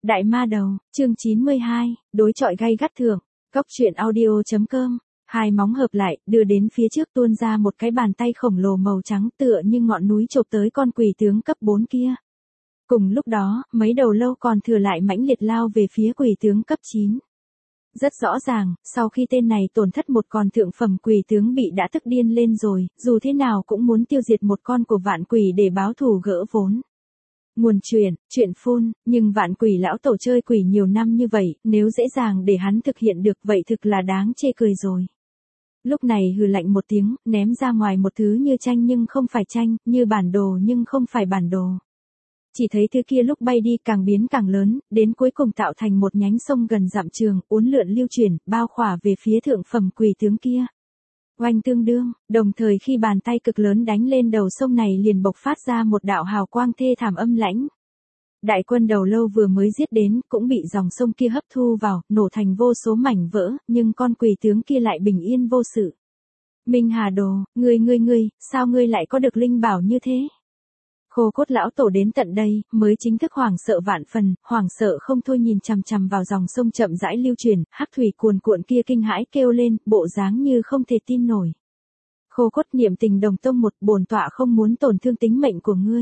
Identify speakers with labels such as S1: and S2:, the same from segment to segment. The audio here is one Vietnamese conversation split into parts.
S1: Đại ma đầu, chương 92, đối chọi gay gắt thưởng. Cóc truyện audio.com. Hai móng hợp lại, đưa đến phía trước tuôn ra một cái bàn tay khổng lồ màu trắng tựa như ngọn núi chộp tới con quỷ tướng cấp 4 kia. Cùng lúc đó, mấy đầu lâu còn thừa lại mãnh liệt lao về phía quỷ tướng cấp 9. Rất rõ ràng, sau khi tên này tổn thất một con thượng phẩm quỷ tướng bị đã tức điên lên rồi, dù thế nào cũng muốn tiêu diệt một con của vạn quỷ để báo thù gỡ vốn. Nguồn chuyện phun, nhưng vạn quỷ lão tổ chơi quỷ nhiều năm như vậy, nếu dễ dàng để hắn thực hiện được vậy thực là đáng chê cười rồi. Lúc này hừ lạnh một tiếng, ném ra ngoài một thứ như tranh nhưng không phải tranh, như bản đồ nhưng không phải bản đồ. Chỉ thấy thứ kia lúc bay đi càng biến càng lớn, đến cuối cùng tạo thành một nhánh sông gần dặm trường, uốn lượn lưu chuyển, bao khỏa về phía thượng phẩm quỷ tướng kia. Oanh tương đương, đồng thời khi bàn tay cực lớn đánh lên đầu sông này liền bộc phát ra một đạo hào quang thê thảm âm lãnh. Đại quân đầu lâu vừa mới giết đến, cũng bị dòng sông kia hấp thu vào, nổ thành vô số mảnh vỡ, nhưng con quỷ tướng kia lại bình yên vô sự. Minh Hà Đồ, ngươi, sao ngươi lại có được linh bảo như thế? Khô cốt lão tổ đến tận đây, mới chính thức hoảng sợ vạn phần, hoảng sợ không thôi nhìn chằm chằm vào dòng sông chậm rãi lưu chuyển, hắc thủy cuồn cuộn kia kinh hãi kêu lên, bộ dáng như không thể tin nổi. Khô cốt niệm tình đồng tông một, bổn tọa không muốn tổn thương tính mệnh của ngươi.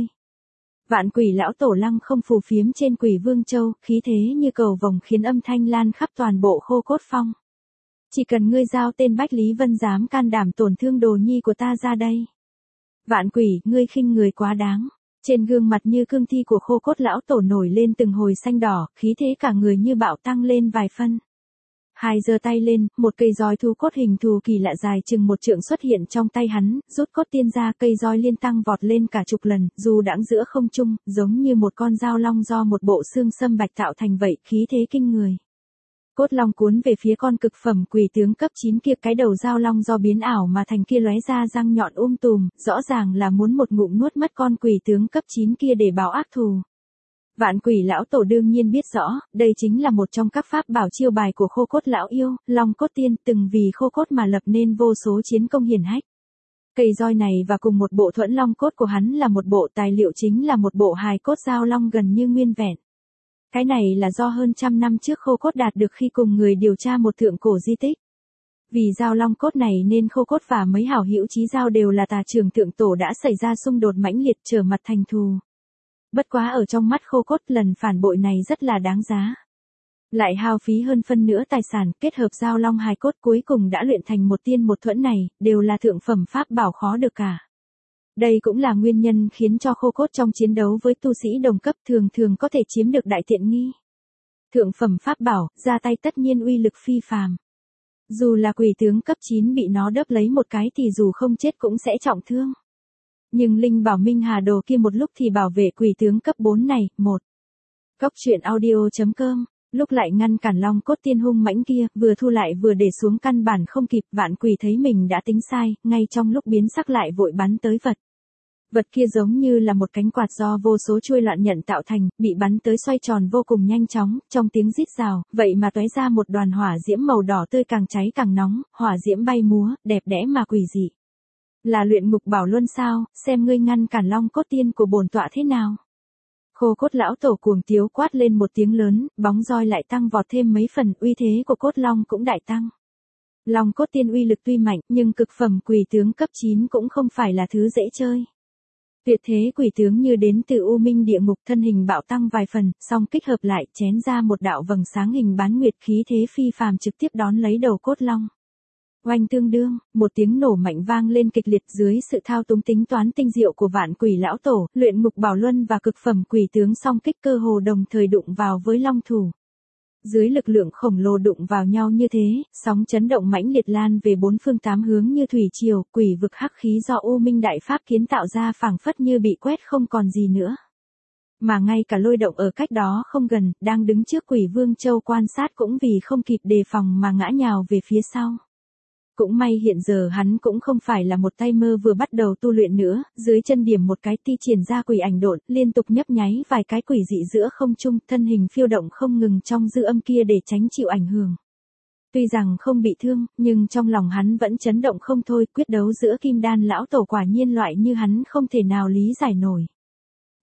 S1: Vạn quỷ lão tổ lăng không phù phiếm trên quỷ vương châu, khí thế như cầu vồng khiến âm thanh lan khắp toàn bộ khô cốt phong. Chỉ cần ngươi giao tên Bách Lý Vân dám can đảm tổn thương đồ nhi của ta ra đây. Vạn quỷ, ngươi khinh người quá đáng. Trên gương mặt như cương thi của khô cốt lão tổ nổi lên từng hồi xanh đỏ, khí thế cả người như bạo tăng lên vài phân. Hai giơ tay lên, một cây roi thu cốt hình thù kỳ lạ dài chừng một trượng xuất hiện trong tay hắn, rút cốt tiên ra, cây roi liên tăng vọt lên cả chục lần, dù đãng giữa không trung, giống như một con dao long do một bộ xương sâm bạch tạo thành vậy, khí thế kinh người. Cốt long cuốn về phía con cực phẩm quỷ tướng cấp 9 kia, cái đầu dao long do biến ảo mà thành kia lóe ra răng nhọn tùm, rõ ràng là muốn một ngụm nuốt mất con quỷ tướng cấp 9 kia để báo ác thù. Vạn quỷ lão tổ đương nhiên biết rõ, đây chính là một trong các pháp bảo chiêu bài của khô cốt lão yêu, long cốt tiên, từng vì khô cốt mà lập nên vô số chiến công hiển hách. Cây roi này và cùng một bộ thuẫn long cốt của hắn là một bộ tài liệu chính là một bộ hài cốt dao long gần như nguyên vẹn. Cái này là do hơn 100 năm trước khô cốt đạt được khi cùng người điều tra một thượng cổ di tích. Vì dao long cốt này nên khô cốt và mấy hảo hữu chí giao đều là tà trưởng thượng tổ đã xảy ra xung đột mãnh liệt trở mặt thành thù. Bất quá ở trong mắt khô cốt lần phản bội này rất là đáng giá. Lại hao phí hơn phân nửa tài sản, kết hợp dao long hài cốt cuối cùng đã luyện thành một tiên một thuẫn này, đều là thượng phẩm pháp bảo khó được cả. Đây cũng là nguyên nhân khiến cho khô cốt trong chiến đấu với tu sĩ đồng cấp thường thường có thể chiếm được đại tiện nghi. Thượng phẩm pháp bảo, ra tay tất nhiên uy lực phi phàm. Dù là quỷ tướng cấp 9 bị nó đớp lấy một cái thì dù không chết cũng sẽ trọng thương. Nhưng linh bảo Minh Hà Đồ kia một lúc thì bảo vệ quỷ tướng cấp 4 này, Cóc truyện audio.com, lúc lại ngăn cản long cốt tiên hung mãnh kia, vừa thu lại vừa để xuống căn bản không kịp, vạn quỷ thấy mình đã tính sai, ngay trong lúc biến sắc lại vội bắn tới vật. Vật kia giống như là một cánh quạt do vô số chuôi loạn nhận tạo thành, bị bắn tới xoay tròn vô cùng nhanh chóng, trong tiếng rít rào, vậy mà tóe ra một đoàn hỏa diễm màu đỏ tươi càng cháy càng nóng, hỏa diễm bay múa, đẹp đẽ mà quỷ dị. Là luyện ngục bảo luân sao, xem ngươi ngăn cản long cốt tiên của bổn tọa thế nào. Khô cốt lão tổ cuồng tiếu quát lên một tiếng lớn, bóng roi lại tăng vọt thêm mấy phần, uy thế của cốt long cũng đại tăng. Long cốt tiên uy lực tuy mạnh, nhưng cực phẩm quỷ tướng cấp 9 cũng không phải là thứ dễ chơi. Tuyệt thế quỷ tướng như đến từ U Minh địa ngục, thân hình bạo tăng vài phần, song kích hợp lại chén ra một đạo vầng sáng hình bán nguyệt, khí thế phi phàm trực tiếp đón lấy đầu cốt long. Oanh tương đương, một tiếng nổ mạnh vang lên kịch liệt dưới sự thao túng tính toán tinh diệu của vạn quỷ lão tổ, luyện ngục bảo luân và cực phẩm quỷ tướng song kích cơ hồ đồng thời đụng vào với long thủ. Dưới lực lượng khổng lồ đụng vào nhau như thế, sóng chấn động mãnh liệt lan về bốn phương tám hướng như thủy triều, quỷ vực hắc khí do U Minh đại pháp kiến tạo ra phảng phất như bị quét không còn gì nữa. Mà ngay cả lôi động ở cách đó không gần, đang đứng trước quỷ vương châu quan sát cũng vì không kịp đề phòng mà ngã nhào về phía sau. Cũng may hiện giờ hắn cũng không phải là một tay mơ vừa bắt đầu tu luyện nữa, dưới chân điểm một cái ti triển ra quỷ ảnh độn, liên tục nhấp nháy vài cái quỷ dị giữa không trung, thân hình phiêu động không ngừng trong dư âm kia để tránh chịu ảnh hưởng. Tuy rằng không bị thương, nhưng trong lòng hắn vẫn chấn động không thôi, quyết đấu giữa kim đan lão tổ quả nhiên loại như hắn không thể nào lý giải nổi.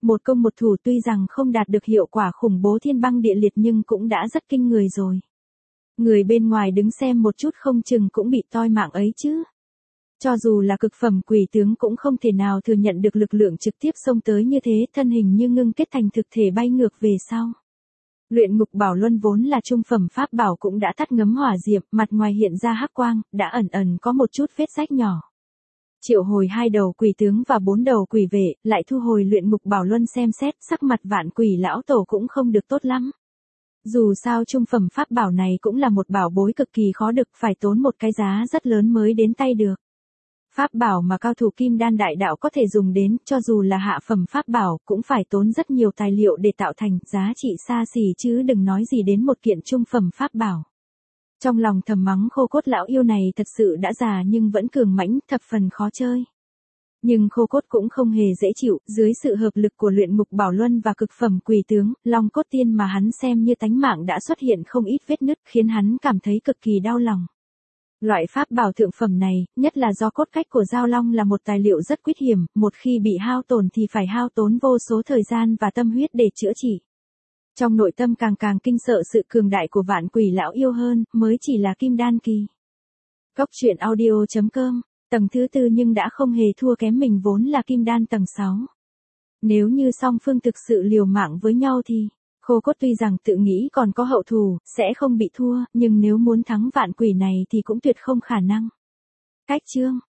S1: Một công một thủ tuy rằng không đạt được hiệu quả khủng bố thiên băng địa liệt nhưng cũng đã rất kinh người rồi. Người bên ngoài đứng xem một chút không chừng cũng bị toi mạng ấy chứ. Cho dù là cực phẩm quỷ tướng cũng không thể nào thừa nhận được lực lượng trực tiếp xông tới như thế, thân hình như ngưng kết thành thực thể bay ngược về sau. Luyện ngục bảo luân vốn là trung phẩm pháp bảo cũng đã tắt ngấm hỏa diệm, mặt ngoài hiện ra hắc quang, đã ẩn ẩn có một chút vết rách nhỏ. Triệu hồi 2 đầu quỷ tướng và 4 đầu quỷ vệ, lại thu hồi luyện ngục bảo luân xem xét, sắc mặt Vạn Quỷ lão tổ cũng không được tốt lắm. Dù sao trung phẩm pháp bảo này cũng là một bảo bối cực kỳ khó được, phải tốn một cái giá rất lớn mới đến tay được. Pháp bảo mà cao thủ kim đan đại đạo có thể dùng đến, cho dù là hạ phẩm pháp bảo, cũng phải tốn rất nhiều tài liệu để tạo thành, giá trị xa xỉ chứ đừng nói gì đến một kiện trung phẩm pháp bảo. Trong lòng thầm mắng Khô Cốt lão yêu này thật sự đã già nhưng vẫn cường mãnh, thập phần khó chơi. Nhưng Khô Cốt cũng không hề dễ chịu, dưới sự hợp lực của luyện ngục bảo luân và cực phẩm quỷ tướng, Long Cốt Tiên mà hắn xem như tánh mạng đã xuất hiện không ít vết nứt, khiến hắn cảm thấy cực kỳ đau lòng. Loại pháp bảo thượng phẩm này, nhất là do cốt cách của Giao Long là một tài liệu rất quyết hiểm, một khi bị hao tổn thì phải hao tốn vô số thời gian và tâm huyết để chữa trị. Trong nội tâm càng càng kinh sợ sự cường đại của Vạn Quỷ lão yêu hơn, mới chỉ là kim đan kỳ. Cốc truyện audio.com, tầng thứ 4 nhưng đã không hề thua kém mình vốn là kim đan tầng 6. Nếu như song phương thực sự liều mạng với nhau thì, Khô Cốt tuy rằng tự nghĩ còn có hậu thù, sẽ không bị thua, nhưng nếu muốn thắng Vạn Quỷ này thì cũng tuyệt không khả năng. Cách chương